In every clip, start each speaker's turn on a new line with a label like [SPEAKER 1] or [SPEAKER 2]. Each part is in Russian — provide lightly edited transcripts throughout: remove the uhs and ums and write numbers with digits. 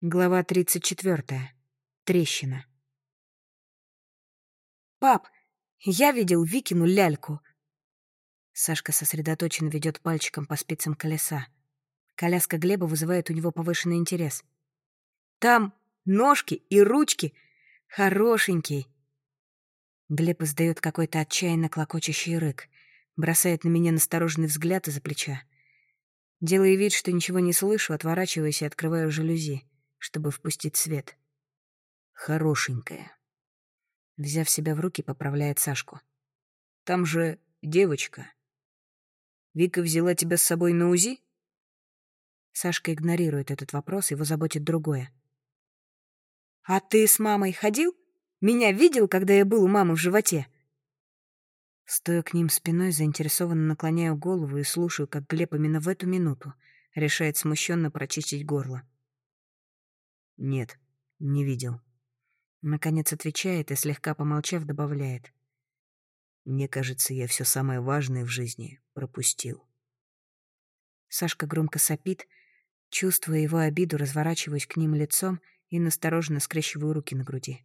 [SPEAKER 1] Глава 34. Трещина. «Пап, я видел Викину ляльку!» Сашка сосредоточенно ведет пальчиком по спицам колеса. Коляска Глеба вызывает у него повышенный интерес. «Там ножки и ручки! Хорошенький!» Глеб издает какой-то отчаянно клокочущий рык, бросает на меня настороженный взгляд из-за плеча. Делая вид, что ничего не слышу, отворачиваюсь и открываю жалюзи, чтобы впустить свет. «Хорошенькая». Взяв себя в руки, поправляет Сашку. «Там же девочка. Вика взяла тебя с собой на УЗИ?» Сашка игнорирует этот вопрос, его заботит другое. «А ты с мамой ходил? Меня видел, когда я был у мамы в животе?» Стоя к ним спиной, заинтересованно наклоняю голову и слушаю, как Глеб именно в эту минуту решает смущенно прочистить горло. «Нет, не видел». Наконец отвечает и, слегка помолчав, добавляет. «Мне кажется, я все самое важное в жизни пропустил». Сашка громко сопит. Чувствуя его обиду, разворачиваюсь к ним лицом и настороженно скрещиваю руки на груди.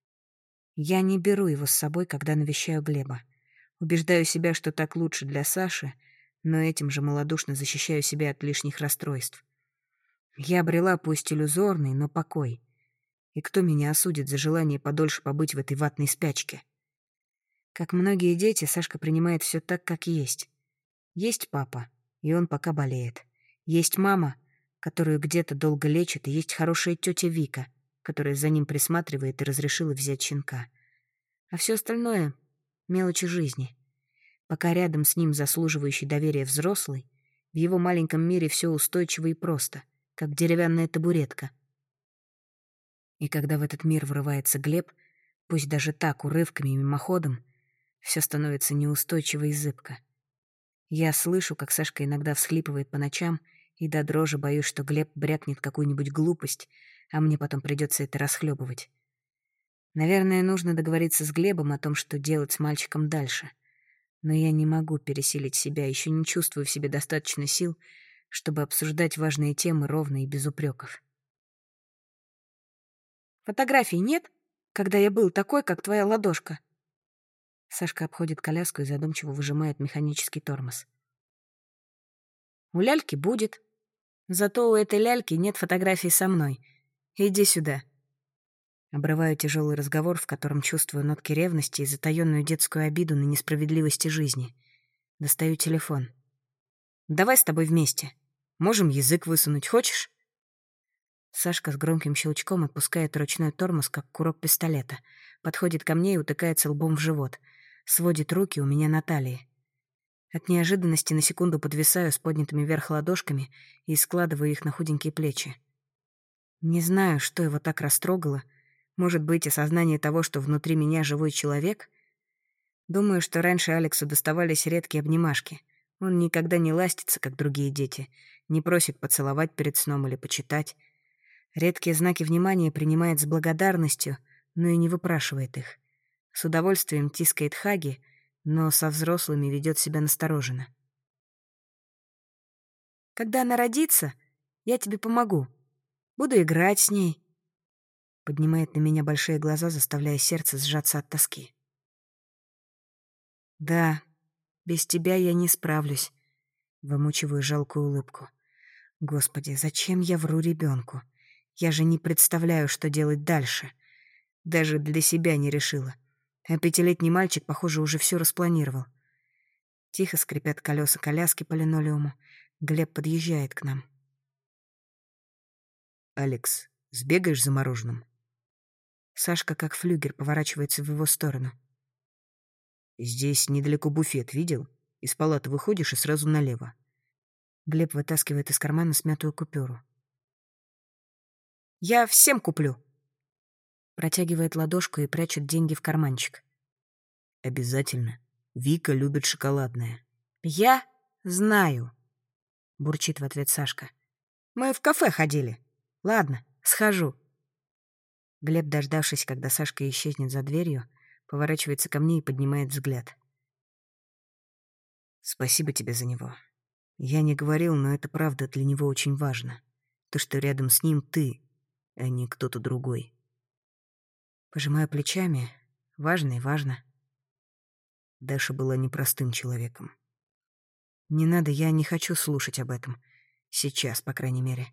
[SPEAKER 1] Я не беру его с собой, когда навещаю Глеба. Убеждаю себя, что так лучше для Саши, но этим же малодушно защищаю себя от лишних расстройств. Я обрела пусть иллюзорный, но покой. И кто меня осудит за желание подольше побыть в этой ватной спячке? Как многие дети, Сашка принимает все так, как есть. Есть папа, и он пока болеет. Есть мама, которую где-то долго лечат, и есть хорошая тетя Вика, которая за ним присматривает и разрешила взять щенка. А все остальное — мелочи жизни. Пока рядом с ним заслуживающий доверия взрослый, в его маленьком мире все устойчиво и просто, как деревянная табуретка. И когда в этот мир врывается Глеб, пусть даже так, урывками и мимоходом, все становится неустойчиво и зыбко. Я слышу, как Сашка иногда всхлипывает по ночам, и до дрожи боюсь, что Глеб брякнет какую-нибудь глупость, а мне потом придется это расхлебывать. Наверное, нужно договориться с Глебом о том, что делать с мальчиком дальше. Но я не могу пересилить себя, еще не чувствую в себе достаточно сил, чтобы обсуждать важные темы ровно и без упреков. «Фотографий нет, когда я был такой, как твоя ладошка?» Сашка обходит коляску и задумчиво выжимает механический тормоз. «У ляльки будет. Зато у этой ляльки нет фотографий со мной. Иди сюда». Обрываю тяжелый разговор, в котором чувствую нотки ревности и затаённую детскую обиду на несправедливости жизни. Достаю телефон. «Давай с тобой вместе. Можем язык высунуть, хочешь?» Сашка с громким щелчком отпускает ручной тормоз, как курок пистолета, подходит ко мне и утыкается лбом в живот, сводит руки у меня на талии. От неожиданности на секунду подвисаю с поднятыми вверх ладошками и складываю их на худенькие плечи. Не знаю, что его так растрогало. Может быть, осознание того, что внутри меня живой человек? Думаю, что раньше Алексу доставались редкие обнимашки. Он никогда не ластится, как другие дети, не просит поцеловать перед сном или почитать. Редкие знаки внимания принимает с благодарностью, но и не выпрашивает их. С удовольствием тискает Хаги, но со взрослыми ведет себя настороженно. «Когда она родится, я тебе помогу. Буду играть с ней». Поднимает на меня большие глаза, заставляя сердце сжаться от тоски. «Да, без тебя я не справлюсь», — вымучиваю жалкую улыбку. «Господи, зачем я вру ребенку? Я же не представляю, что делать дальше. Даже для себя не решила. А 5-летний мальчик, похоже, уже все распланировал». Тихо скрипят колеса коляски по линолеуму. Глеб подъезжает к нам. «Алекс, сбегаешь за мороженым?» Сашка, как флюгер, поворачивается в его сторону. «Здесь недалеко буфет, видел? Из палаты выходишь и сразу налево». Глеб вытаскивает из кармана смятую купюру. «Я всем куплю!» Протягивает ладошку и прячет деньги в карманчик. «Обязательно. Вика любит шоколадное». «Я знаю», — бурчит в ответ Сашка. «Мы в кафе ходили. Ладно, схожу». Глеб, дождавшись, когда Сашка исчезнет за дверью, поворачивается ко мне и поднимает взгляд. «Спасибо тебе за него. Я не говорил, но это правда для него очень важно. То, что рядом с ним ты.
[SPEAKER 2] а не кто-то другой.
[SPEAKER 1] Пожимаю плечами. Важно и важно.
[SPEAKER 2] Даша была непростым человеком.
[SPEAKER 1] Не надо, я не хочу слушать об этом. Сейчас, по крайней мере.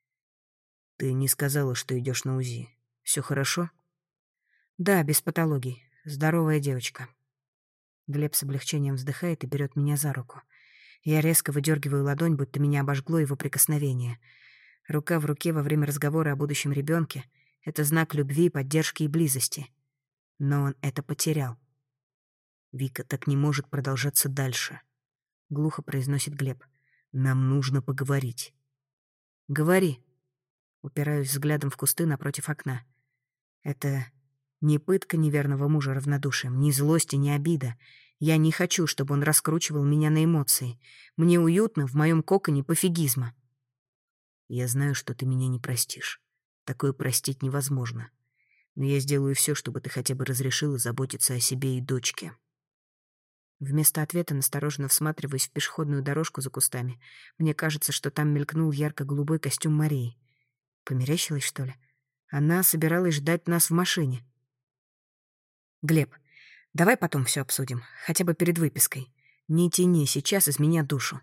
[SPEAKER 2] Ты не сказала, что идешь на УЗИ. Все хорошо?
[SPEAKER 1] Да, без патологий. Здоровая девочка. Глеб с облегчением вздыхает и берет меня за руку. Я резко выдергиваю ладонь, будто меня обожгло его прикосновение. Рука в руке во время разговора о будущем ребенке — это знак любви, поддержки и близости. Но он это потерял.
[SPEAKER 2] Вика, так не может продолжаться дальше.
[SPEAKER 1] Глухо произносит Глеб.
[SPEAKER 2] Нам нужно поговорить.
[SPEAKER 1] Говори. Упираюсь взглядом в кусты напротив окна. Это не пытка неверного мужа равнодушием, ни злость и ни обида. Я не хочу, чтобы он раскручивал меня на эмоции. Мне уютно в моем коконе пофигизма.
[SPEAKER 2] Я знаю, что ты меня не простишь. Такое простить невозможно. Но я сделаю все, чтобы ты хотя бы разрешила заботиться о себе и дочке.
[SPEAKER 1] Вместо ответа настороженно всматриваюсь в пешеходную дорожку за кустами. Мне кажется, что там мелькнул ярко-голубой костюм Марии. Померещилась, что ли? Она собиралась ждать нас в машине. Глеб, давай потом все обсудим, хотя бы перед выпиской. Не тяни сейчас из меня душу.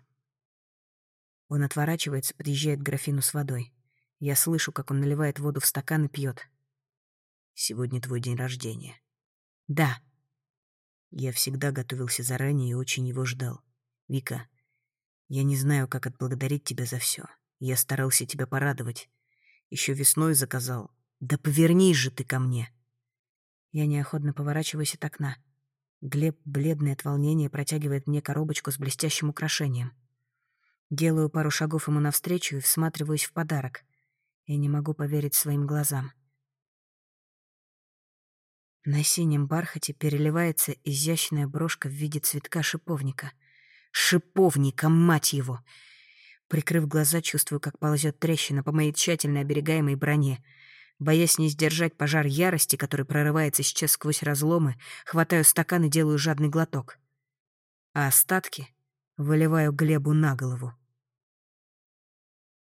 [SPEAKER 1] Он отворачивается, подъезжает к графину с водой. Я слышу, как он наливает воду в стакан и пьет.
[SPEAKER 2] Сегодня твой день рождения.
[SPEAKER 1] Да.
[SPEAKER 2] Я всегда готовился заранее и очень его ждал. Вика, я не знаю, как отблагодарить тебя за все. Я старался тебя порадовать. Еще весной заказал. Да повернись же ты ко мне.
[SPEAKER 1] Я неохотно поворачиваюсь от окна. Глеб, бледный от волнения, протягивает мне коробочку с блестящим украшением. Делаю пару шагов ему навстречу и всматриваюсь в подарок. Я не могу поверить своим глазам. На синем бархате переливается изящная брошка в виде цветка шиповника. Шиповника, мать его! Прикрыв глаза, чувствую, как ползет трещина по моей тщательно оберегаемой броне. Боясь не сдержать пожар ярости, который прорывается сейчас сквозь разломы, хватаю стакан и делаю жадный глоток. А остатки выливаю Глебу на голову.